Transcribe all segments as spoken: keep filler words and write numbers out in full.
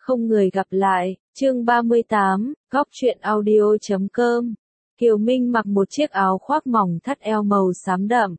không người gặp lại, chương ba mươi tám, góc truyện audio chấm com. Kiều Minh mặc một chiếc áo khoác mỏng thắt eo màu xám đậm.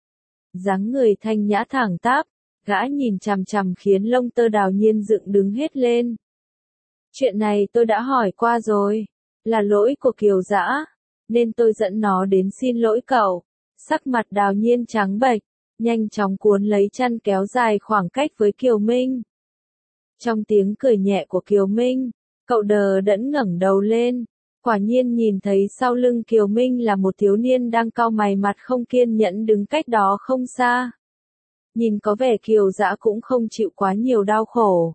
Dáng người thanh nhã thẳng tắp, gã nhìn chằm chằm khiến lông tơ Đào Nhiên dựng đứng hết lên. Chuyện này tôi đã hỏi qua rồi, là lỗi của Kiều Dã, nên tôi dẫn nó đến xin lỗi cậu. Sắc mặt Đào Nhiên trắng bệch, nhanh chóng cuốn lấy chăn kéo dài khoảng cách với Kiều Minh. Trong tiếng cười nhẹ của Kiều Minh, cậu đờ đẫn ngẩng đầu lên, quả nhiên nhìn thấy sau lưng Kiều Minh là một thiếu niên đang cau mày mặt không kiên nhẫn đứng cách đó không xa. Nhìn có vẻ Kiều Dã cũng không chịu quá nhiều đau khổ.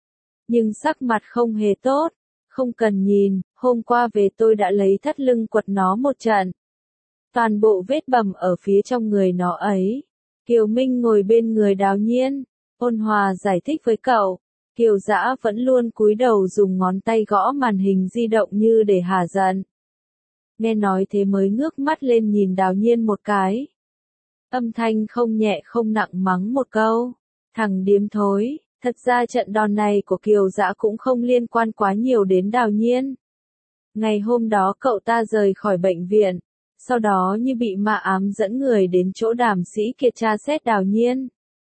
Nhưng sắc mặt không hề tốt, không cần nhìn, hôm qua về tôi đã lấy thắt lưng quật nó một trận. Toàn bộ vết bầm ở phía trong người nó ấy. Kiều Minh ngồi bên người Đào Nhiên, ôn hòa giải thích với cậu. Kiều Dã vẫn luôn cúi đầu dùng ngón tay gõ màn hình di động như để hả giận. Nghe nói thế mới ngước mắt lên nhìn Đào Nhiên một cái. Âm thanh không nhẹ không nặng mắng một câu. Thằng điếm thối, thật ra trận đòn này của Kiều Dã cũng không liên quan quá nhiều đến Đào Nhiên. Ngày hôm đó cậu ta rời khỏi bệnh viện, sau đó như bị ma ám dẫn người đến chỗ Đàm Sĩ Kiệt tra xét Đào Nhiên.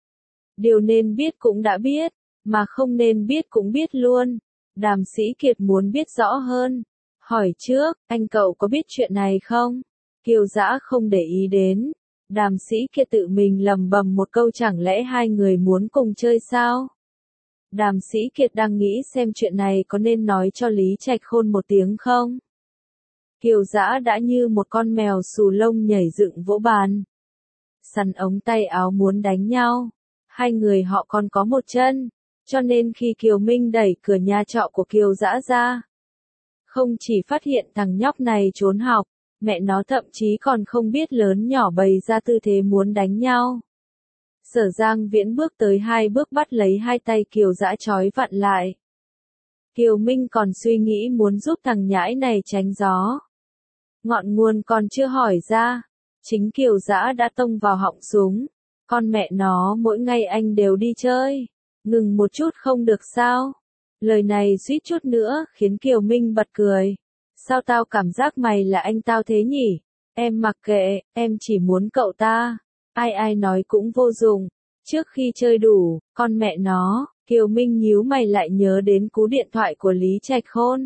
Điều nên biết cũng đã biết, mà không nên biết cũng biết luôn. Đàm Sĩ Kiệt muốn biết rõ hơn. Hỏi trước, anh cậu có biết chuyện này không? Kiều Dã không để ý đến. Đàm Sĩ Kiệt tự mình lầm bầm một câu, chẳng lẽ hai người muốn cùng chơi sao? Đàm Sĩ Kiệt đang nghĩ xem chuyện này có nên nói cho Lý Trạch Khôn một tiếng không? Kiều Dã đã như một con mèo xù lông nhảy dựng vỗ bàn. Sắn ống tay áo muốn đánh nhau. Hai người họ còn có một chân. Cho nên khi Kiều Minh đẩy cửa nhà trọ của Kiều Dã ra, không chỉ phát hiện thằng nhóc này trốn học, mẹ nó thậm chí còn không biết lớn nhỏ bày ra tư thế muốn đánh nhau. Sở Giang Viễn bước tới hai bước bắt lấy hai tay Kiều Dã trói vặn lại. Kiều Minh còn suy nghĩ muốn giúp thằng nhãi này tránh gió. Ngọn nguồn còn chưa hỏi ra, chính Kiều Dã đã tông vào họng súng. Con mẹ nó, mỗi ngày anh đều đi chơi. Ngừng một chút không được sao? Lời này suýt chút nữa khiến Kiều Minh bật cười. Sao tao cảm giác mày là anh tao thế nhỉ? Em mặc kệ, em chỉ muốn cậu ta. Ai ai nói cũng vô dụng. Trước khi chơi đủ, con mẹ nó, Kiều Minh nhíu mày lại nhớ đến cú điện thoại của Lý Trạch Khôn.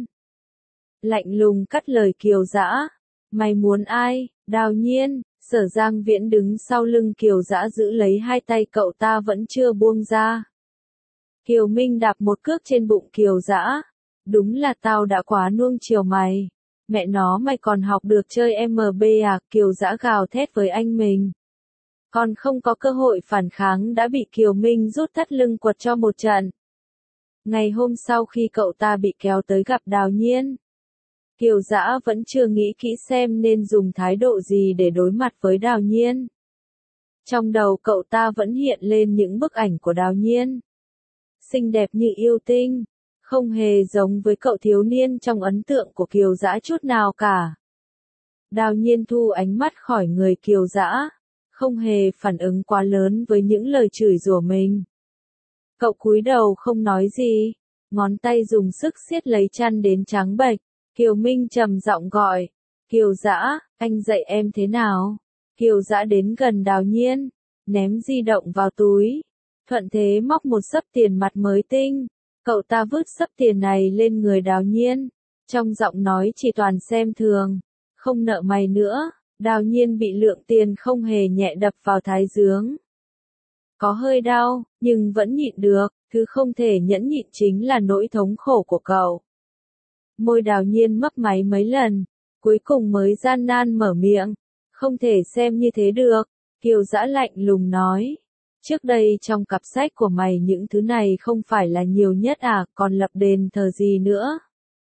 Lạnh lùng cắt lời Kiều Dã. Mày muốn ai? Đào Nhiên. Sở Giang Viễn đứng sau lưng Kiều Dã giữ lấy hai tay cậu ta vẫn chưa buông ra. Kiều Minh đạp một cước trên bụng Kiều Dã. Đúng là tao đã quá nuông chiều mày. Mẹ nó, mày còn học được chơi em bê à? Kiều Dã gào thét với anh mình. Còn không có cơ hội phản kháng đã bị Kiều Minh rút thắt lưng quật cho một trận. Ngày hôm sau khi cậu ta bị kéo tới gặp Đào Nhiên, Kiều Dã vẫn chưa nghĩ kỹ xem nên dùng thái độ gì để đối mặt với Đào Nhiên. Trong đầu cậu ta vẫn hiện lên những bức ảnh của Đào Nhiên. Xinh đẹp như yêu tinh, không hề giống với cậu thiếu niên trong ấn tượng của Kiều Dã chút nào cả. Đào Nhiên thu ánh mắt khỏi người Kiều Dã, không hề phản ứng quá lớn với những lời chửi rủa mình. Cậu cúi đầu không nói gì, ngón tay dùng sức siết lấy chăn đến trắng bệch. Kiều Minh trầm giọng gọi, Kiều Dã, anh dạy em thế nào? Kiều Dã đến gần Đào Nhiên, ném di động vào túi, thuận thế móc một xấp tiền mặt mới tinh. Cậu ta vứt xấp tiền này lên người Đào Nhiên, trong giọng nói chỉ toàn xem thường, không nợ mày nữa. Đào Nhiên bị lượng tiền không hề nhẹ đập vào thái dương. Có hơi đau, nhưng vẫn nhịn được, thứ không thể nhẫn nhịn chính là nỗi thống khổ của cậu. Môi Đào Nhiên mấp máy mấy lần, cuối cùng mới gian nan mở miệng. Không thể xem như thế được, Kiều Dã lạnh lùng nói. Trước đây trong cặp sách của mày những thứ này không phải là nhiều nhất à, còn lập đền thờ gì nữa?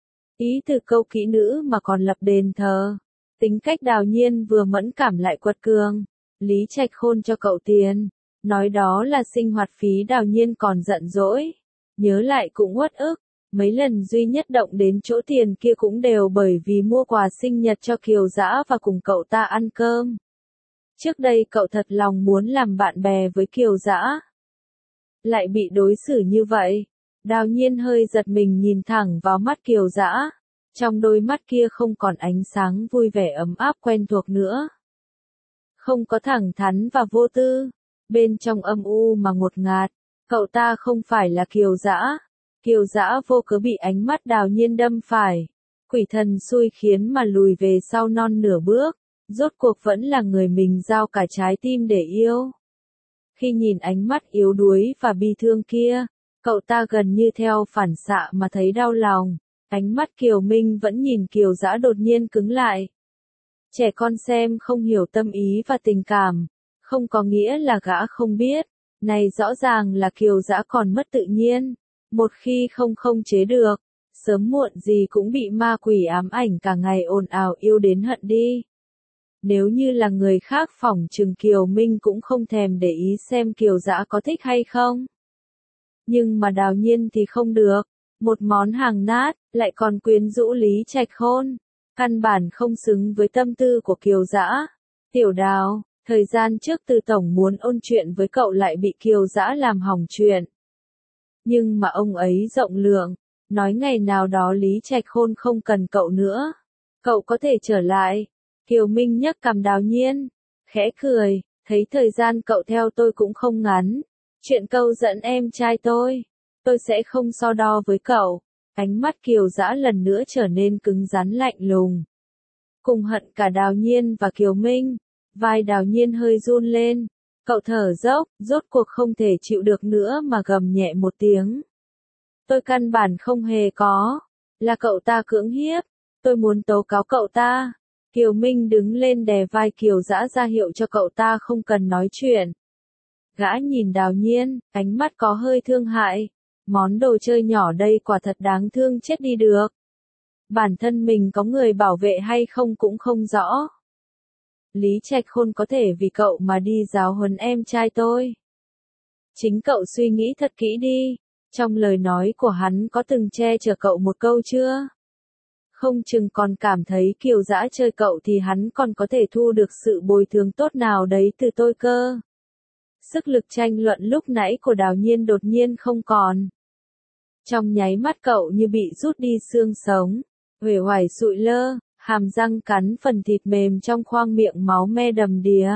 Ý từ câu kỹ nữ mà còn lập đền thờ. Tính cách Đào Nhiên vừa mẫn cảm lại quật cường. Lý Trạch Khôn cho cậu tiền, nói đó là sinh hoạt phí. Đào Nhiên còn giận dỗi, nhớ lại cũng uất ức. Mấy lần duy nhất động đến chỗ tiền kia cũng đều bởi vì mua quà sinh nhật cho Kiều Dã và cùng cậu ta ăn cơm. Trước đây cậu thật lòng muốn làm bạn bè với Kiều Dã, lại bị đối xử như vậy. Đào Nhiên hơi giật mình nhìn thẳng vào mắt Kiều Dã. Trong đôi mắt kia không còn ánh sáng vui vẻ ấm áp quen thuộc nữa. Không có thẳng thắn và vô tư. Bên trong âm u mà ngột ngạt. Cậu ta không phải là Kiều Dã. Kiều Dã vô cớ bị ánh mắt Đào Nhiên đâm phải. Quỷ thần xui khiến mà lùi về sau non nửa bước. Rốt cuộc vẫn là người mình giao cả trái tim để yêu. Khi nhìn ánh mắt yếu đuối và bi thương kia, cậu ta gần như theo phản xạ mà thấy đau lòng. Ánh mắt Kiều Minh vẫn nhìn Kiều Dã đột nhiên cứng lại. Trẻ con xem không hiểu tâm ý và tình cảm, không có nghĩa là gã không biết. Này rõ ràng là Kiều Dã còn mất tự nhiên. Một khi không không chế được, sớm muộn gì cũng bị ma quỷ ám ảnh cả ngày ồn ào yêu đến hận đi. Nếu như là người khác phỏng chừng Kiều Minh cũng không thèm để ý xem Kiều Dã có thích hay không. Nhưng mà Đào Nhiên thì không được. Một món hàng nát, lại còn quyến rũ Lý Trạch Khôn. Căn bản không xứng với tâm tư của Kiều Dã. Tiểu Đào, thời gian trước Từ Tổng muốn ôn chuyện với cậu lại bị Kiều Dã làm hỏng chuyện. Nhưng mà ông ấy rộng lượng, nói ngày nào đó Lý Trạch Khôn không cần cậu nữa. Cậu có thể trở lại. Kiều Minh nhấc cằm Đào Nhiên, khẽ cười, thấy thời gian cậu theo tôi cũng không ngắn. Chuyện câu dẫn em trai tôi, tôi sẽ không so đo với cậu. Ánh mắt Kiều Dã lần nữa trở nên cứng rắn lạnh lùng. Cùng hận cả Đào Nhiên và Kiều Minh, vai Đào Nhiên hơi run lên. Cậu thở dốc, rốt cuộc không thể chịu được nữa mà gầm nhẹ một tiếng. Tôi căn bản không hề có, là cậu ta cưỡng hiếp, tôi muốn tố cáo cậu ta. Kiều Minh đứng lên đè vai Kiều Dã ra hiệu cho cậu ta không cần nói chuyện. Gã nhìn Đào Nhiên, ánh mắt có hơi thương hại. Món đồ chơi nhỏ đây quả thật đáng thương chết đi được. Bản thân mình có người bảo vệ hay không cũng không rõ. Lý Trạch Khôn có thể vì cậu mà đi giáo huấn em trai tôi. Chính cậu suy nghĩ thật kỹ đi. Trong lời nói của hắn có từng che chở cậu một câu chưa? Không chừng còn cảm thấy Kiều Dã chơi cậu thì hắn còn có thể thu được sự bồi thường tốt nào đấy từ tôi cơ. Sức lực tranh luận lúc nãy của Đào Nhiên đột nhiên không còn. Trong nháy mắt cậu như bị rút đi xương sống, uể oải sụi lơ, hàm răng cắn phần thịt mềm trong khoang miệng máu me đầm đìa.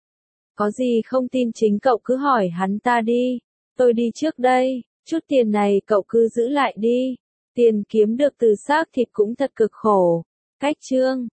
Có gì không tin chính cậu cứ hỏi hắn ta đi, tôi đi trước đây, chút tiền này cậu cứ giữ lại đi. Tiền kiếm được từ xác thịt cũng thật cực khổ. Cách chương